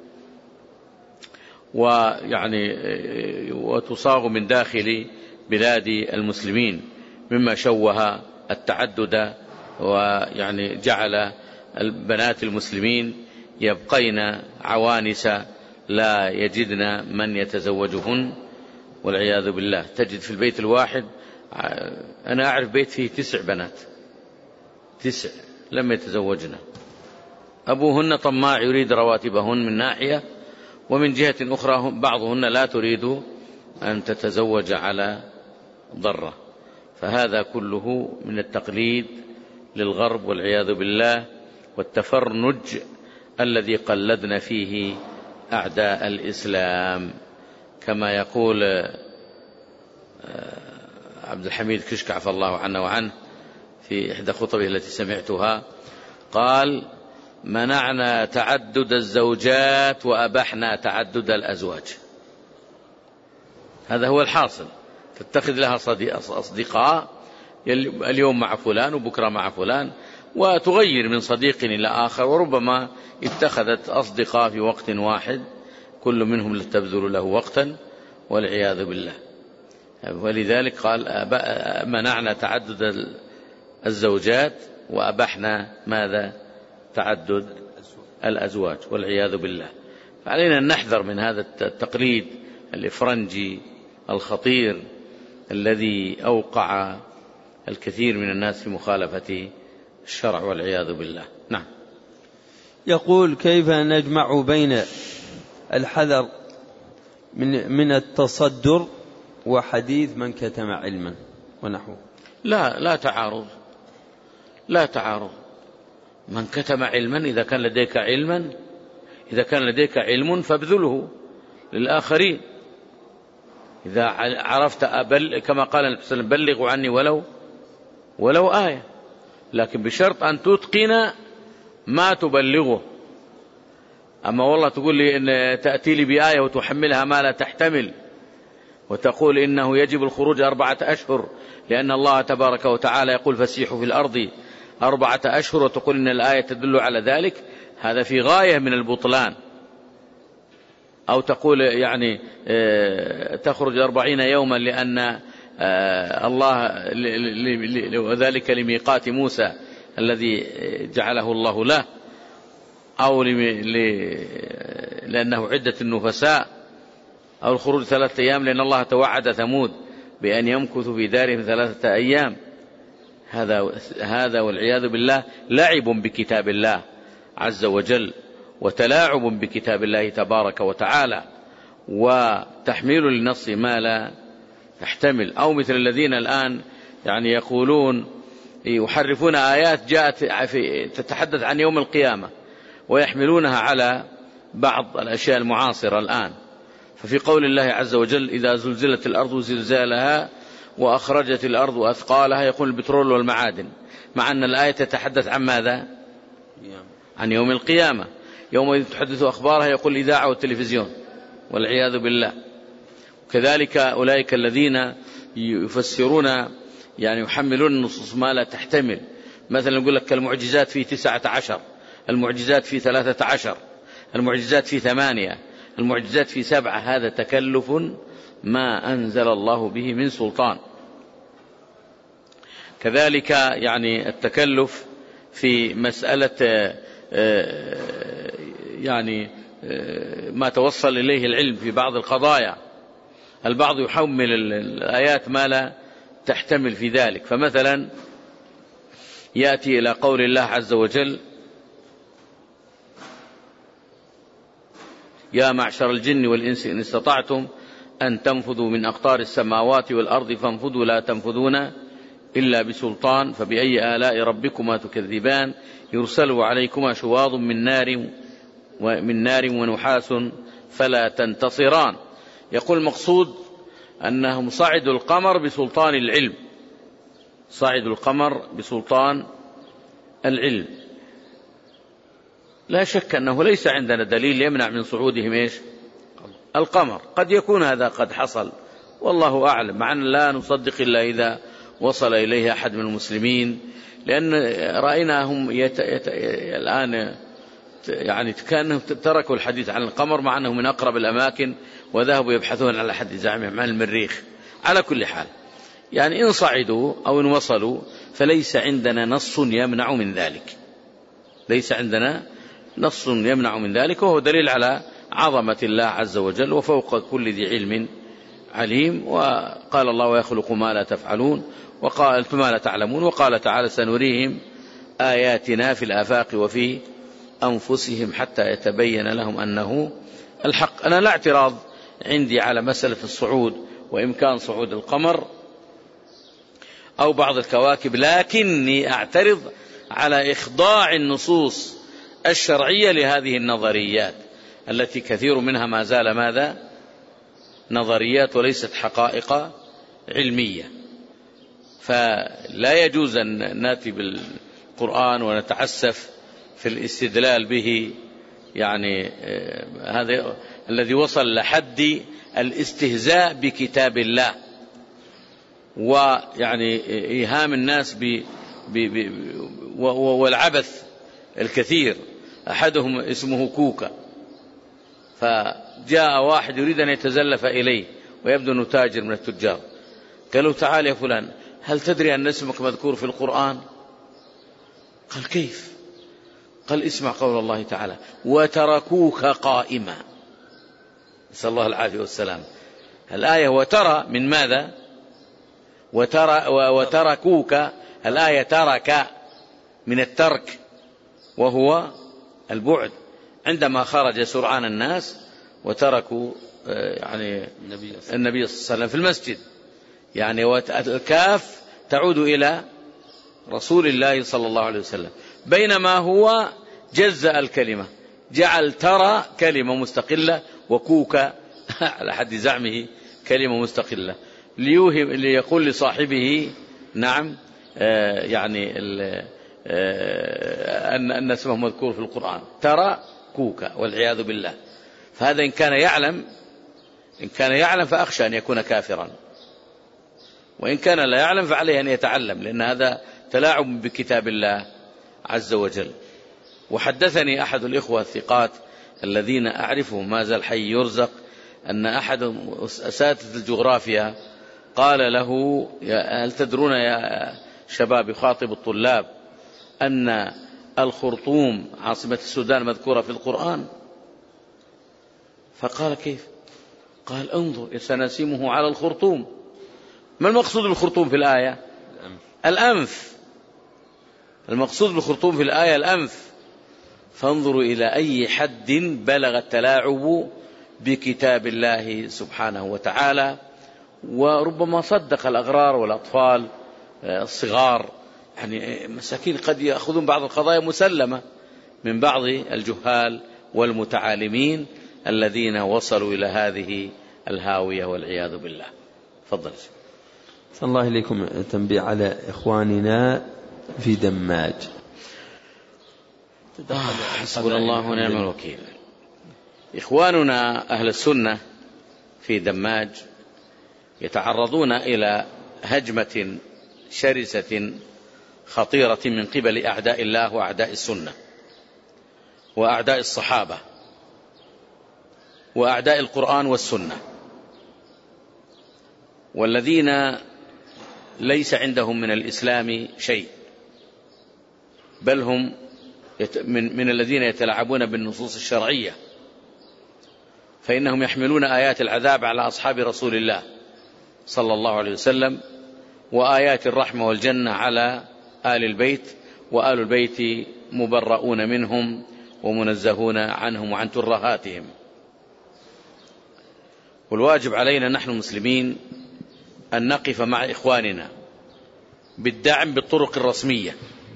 وتصاغ من داخل بلاد المسلمين، مما شوه التعدد، جعل البنات المسلمين يبقين عوانس لا يجدن من يتزوجهن، والعياذ بالله. تجد في البيت الواحد، أنا أعرف بيت فيه 9 بنات، 9 لم يتزوجن، أبوهن طماع يريد رواتبهن من ناحية، ومن جهة أخرى بعضهن لا تريد أن تتزوج على ضرة. فهذا كله من التقليد للغرب والعياذ بالله، والتفرنج الذي قلدنا فيه أعداء الإسلام. كما يقول عبد الحميد كشك عفى الله عنه وعنه في إحدى خطبه التي سمعتها قال: منعنا تعدد الزوجات وأبحنا تعدد الأزواج. هذا هو الحاصل. تتخذ لها أصدقاء، اليوم مع فلان وبكرة مع فلان، وتغير من صديق إلى آخر، وربما اتخذت أصدقاء في وقت واحد كل منهم لتبذل له وقتا والعياذ بالله. ولذلك قال: منعنا تعدد الزوجات وأبحنا ماذا؟ تعدد الأزواج والعياذ بالله. فعلينا أن نحذر من هذا التقليد الإفرنجي الخطير الذي أوقع الكثير من الناس في مخالفة الشرع والعياذ بالله. نعم. يقول: كيف نجمع بين الحذر من التصدر وحديث من كتم علما ونحوه؟ لا تعارض، لا تعارض. من كتم علما، إذا كان لديك علم فابذله للآخرين. إذا عرفت كما قال النبي صلى الله عليه وسلم: بلغوا عني ولو آية، لكن بشرط أن تتقن ما تبلغه. أما والله تقول لي إن تأتي لي بآية وتحملها ما لا تحتمل، وتقول إنه يجب الخروج 4 أشهر لأن الله تبارك وتعالى يقول: فسيحوا في الأرض 4 أشهر، وتقول إن الآية تدل على ذلك، هذا في غاية من البطلان. أو تقول يعني تخرج 40 يوما لأن الله وذلك لميقات موسى الذي جعله الله له، أو لأنه عدة النفساء، أو الخروج 3 أيام لأن الله توعد ثمود بأن يمكثوا في دارهم 3 أيام. هذا والعياذ بالله لعب بكتاب الله عز وجل، وتلاعب بكتاب الله تبارك وتعالى، وتحميل للنص ما لا يحتمل. أو مثل الذين الآن يعني يقولون يحرفون آيات جاءت تتحدث عن يوم القيامة ويحملونها على بعض الأشياء المعاصرة الآن. ففي قول الله عز وجل: إذا زلزلت الأرض زلزالها وأخرجت الأرض أثقالها، يقول البترول والمعادن، مع أن الآية تتحدث عن ماذا؟ عن يوم القيامة. يوم تحدث أخبارها، يقول الإذاعة والتلفزيون والعياذ بالله. كذلك أولئك الذين يفسرون يعني يحملون النصوص ما لا تحتمل. مثلا يقول لك المعجزات في 19، المعجزات في 13، المعجزات في 8، المعجزات في 7. هذا تكلف ما أنزل الله به من سلطان. كذلك يعني التكلف في مسألة يعني ما توصل إليه العلم في بعض القضايا، البعض يحمل الآيات ما لا تحتمل في ذلك. فمثلا يأتي إلى قول الله عز وجل: يا معشر الجن والإنس إن استطعتم أن تنفذوا من أقطار السماوات والأرض فانفذوا لا تنفذون إلا بسلطان، فبأي آلاء ربكما تكذبان، يرسل عليكما شواظ من نار ونحاس فلا تنتصران. يقول المقصود أنهم صعدوا القمر بسلطان العلم، صعدوا القمر بسلطان العلم. لا شك أنه ليس عندنا دليل يمنع من صعودهم القمر. قد يكون هذا قد حصل والله أعلم، مع أن لا نصدق إلا إذا وصل إليه أحد من المسلمين، لأن رأيناهم الآن يعني كأنهم تركوا الحديث عن القمر مع أنه من أقرب الأماكن، وذهبوا يبحثون على حد زعمهم عن المريخ. على كل حال يعني إن صعدوا أو إن وصلوا فليس عندنا نص يمنع من ذلك، ليس عندنا نص يمنع من ذلك، وهو دليل على عظمة الله عز وجل، وفوق كل ذي علم عليم. وقال الله: ويخلق ما لا تفعلون وقال ما لا تعلمون. وقال تعالى: سنريهم آياتنا في الآفاق وفي أنفسهم حتى يتبين لهم أنه الحق. أنا لا اعتراض عندي على مسألة الصعود وإمكان صعود القمر أو بعض الكواكب، لكني أعترض على إخضاع النصوص الشرعية لهذه النظريات التي كثير منها ما زال ماذا؟ نظريات وليست حقائق علمية. فلا يجوز أن نأتي بالقرآن ونتعسف في الاستدلال به، يعني هذا الذي وصل لحد الاستهزاء بكتاب الله، ويعني إيهام الناس والعبث الكثير. أحدهم اسمه كوكا، فجاء واحد يريد أن يتزلف إليه ويبدو أنه تاجر من التجار، قال له تعال يا فلان، هل تدري أن اسمك مذكور في القرآن؟ قال كيف؟ قال اسمع قول الله تعالى وتركوك قائما. نسأل الله العافية والسلام. الآية وترى من ماذا؟ وتركوك، الآية ترك من الترك وهو البعد، عندما خرج سرعان الناس وتركوا يعني النبي صلى الله عليه وسلم في المسجد، يعني الكاف تعود إلى رسول الله صلى الله عليه وسلم، بينما هو جزأ الكلمة، جعل ترى كلمة مستقلة وكوك على حد زعمه كلمة مستقلة، ليقول لصاحبه نعم يعني أن اسمه مذكور في القرآن، ترى كوكا والعياذ بالله. فهذا إن كان يعلم فأخشى أن يكون كافرا، وإن كان لا يعلم فعليه أن يتعلم، لأن هذا تلاعب بكتاب الله عز وجل. وحدثني أحد الإخوة الثقات الذين أعرفهم ما زال حي يرزق، أن أحد أساتذة الجغرافيا قال له هل تدرون يا شباب، يخاطب الطلاب، أن الخرطوم عاصمة السودان مذكورة في القرآن؟ فقال كيف؟ قال انظر سنسمه على الخرطوم. ما المقصود بالخرطوم في الآية؟ الأنف. المقصود بالخرطوم في الآية الأنف. فانظروا إلى أي حد بلغ التلاعب بكتاب الله سبحانه وتعالى، وربما صدق الأغرار والأطفال الصغار، يعني مساكين قد يأخذون بعض القضايا مسلمة من بعض الجهال والمتعالمين الذين وصلوا إلى هذه الهاوية والعياذ بالله. تفضل. صلى الله إليكم. تنبيه على إخواننا في دماج. حسبنا الله ونعم الوكيل. إخواننا أهل السنة في دماج يتعرضون إلى هجمة شرسة خطيرة من قبل أعداء الله وأعداء السنة وأعداء الصحابة وأعداء القرآن والسنة، والذين ليس عندهم من الإسلام شيء، بل هم من الذين يتلاعبون بالنصوص الشرعية، فإنهم يحملون آيات العذاب على أصحاب رسول الله صلى الله عليه وسلم، وآيات الرحمة والجنة على آل البيت، وآل البيت مبرؤون منهم ومنزهون عنهم وعن ترهاتهم. والواجب علينا نحن المسلمين أن نقف مع إخواننا بالدعم بالطرق الرسمية،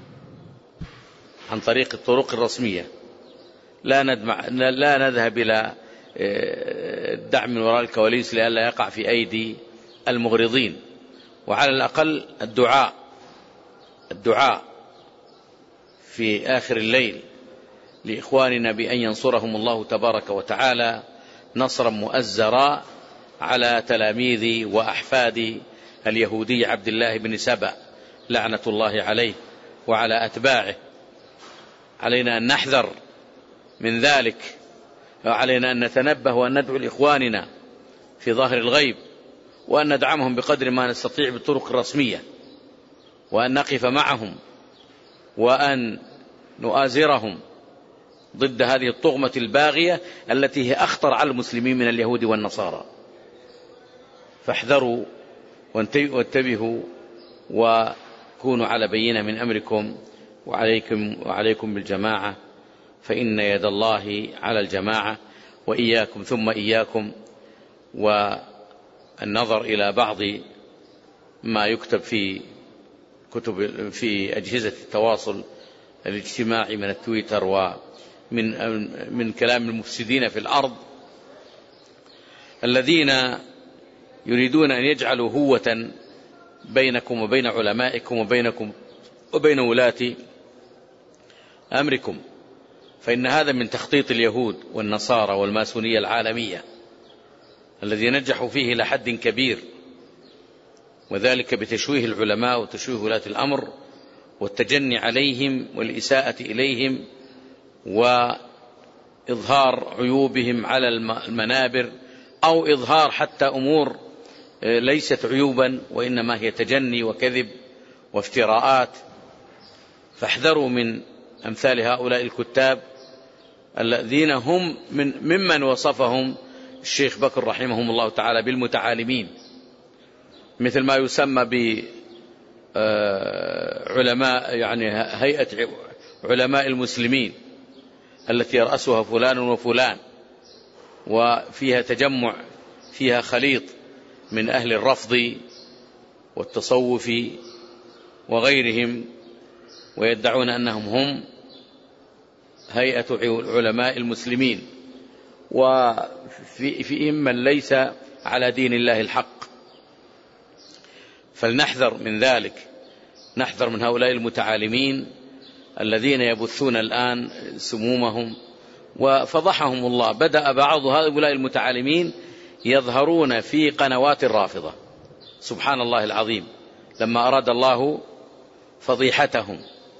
عن طريق الطرق الرسمية، لا نذهب إلى الدعم من وراء الكواليس لئلا يقع في أيدي المغرضين، وعلى الأقل الدعاء في آخر الليل لإخواننا بأن ينصرهم الله تبارك وتعالى نصرا مؤزرا على تلاميذ وأحفاد اليهودي عبد الله بن سبأ لعنة الله عليه وعلى أتباعه. علينا أن نحذر من ذلك، وعلينا أن نتنبه وأن ندعو لإخواننا في ظاهر الغيب، وأن ندعمهم بقدر ما نستطيع بالطرق الرسمية، وأن نقف معهم وأن نؤازرهم ضد هذه الطغمة الباغية التي هي أخطر على المسلمين من اليهود والنصارى. فاحذروا وانتبهوا وكونوا على بينة من أمركم، وعليكم بالجماعة، فإن يد الله على الجماعة، وإياكم ثم إياكم والنظر إلى بعض ما يكتب في أجهزة التواصل الاجتماعي من التويتر ومن كلام المفسدين في الأرض الذين يريدون أن يجعلوا هوة بينكم وبين علمائكم وبينكم وبين ولاة أمركم، فإن هذا من تخطيط اليهود والنصارى والماسونية العالمية الذي نجحوا فيه إلى حد كبير، وذلك بتشويه العلماء وتشويه ولاة الأمر والتجني عليهم والإساءة إليهم وإظهار عيوبهم على المنابر، أو إظهار حتى أمور ليست عيوبا وإنما هي تجني وكذب وافتراءات. فاحذروا من أمثال هؤلاء الكتاب الذين هم ممن وصفهم الشيخ بكر رحمهم الله تعالى بالمتعالمين، مثل ما يسمى بعلماء يعني هيئة علماء المسلمين التي يرأسها فلان وفلان، وفيها تجمع، فيها خليط من أهل الرفض والتصوف وغيرهم، ويدعون أنهم هم هيئة علماء المسلمين، وفيهم من ليس على دين الله الحق. فلنحذر من ذلك، نحذر من هؤلاء المتعالمين الذين يبثون الآن سمومهم، وفضحهم الله. بدأ بعض هؤلاء المتعالمين يظهرون في قنوات الرافضة، سبحان الله العظيم، لما أراد الله فضيحتهم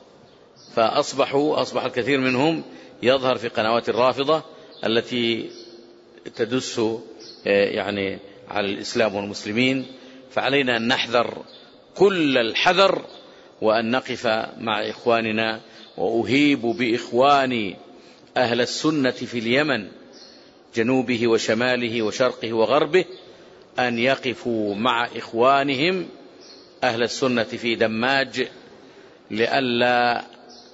فأصبح الكثير منهم يظهر في قنوات الرافضة التي تدس يعني على الإسلام والمسلمين. فعلينا أن نحذر كل الحذر وأن نقف مع إخواننا، وأهيب بإخواني أهل السنة في اليمن جنوبه وشماله وشرقه وغربه أن يقفوا مع إخوانهم أهل السنة في دماج، لئلا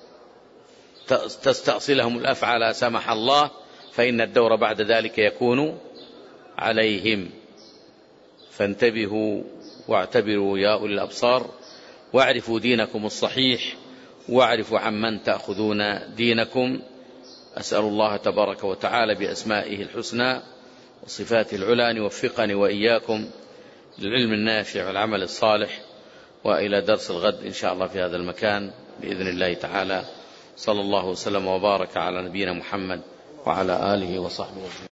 تستأصلهم الأفعى لا سمح الله، فإن الدور بعد ذلك يكون عليهم. فانتبهوا واعتبروا يا أولي الأبصار، واعرفوا دينكم الصحيح، واعرفوا عمن تأخذون دينكم. أسأل الله تبارك وتعالى بأسمائه الحسنى وصفاته العلى أن يوفقني وإياكم للعلم النافع والعمل الصالح. وإلى درس الغد إن شاء الله في هذا المكان بإذن الله تعالى. صلى الله وسلم وبارك على نبينا محمد وعلى آله وصحبه وسلم.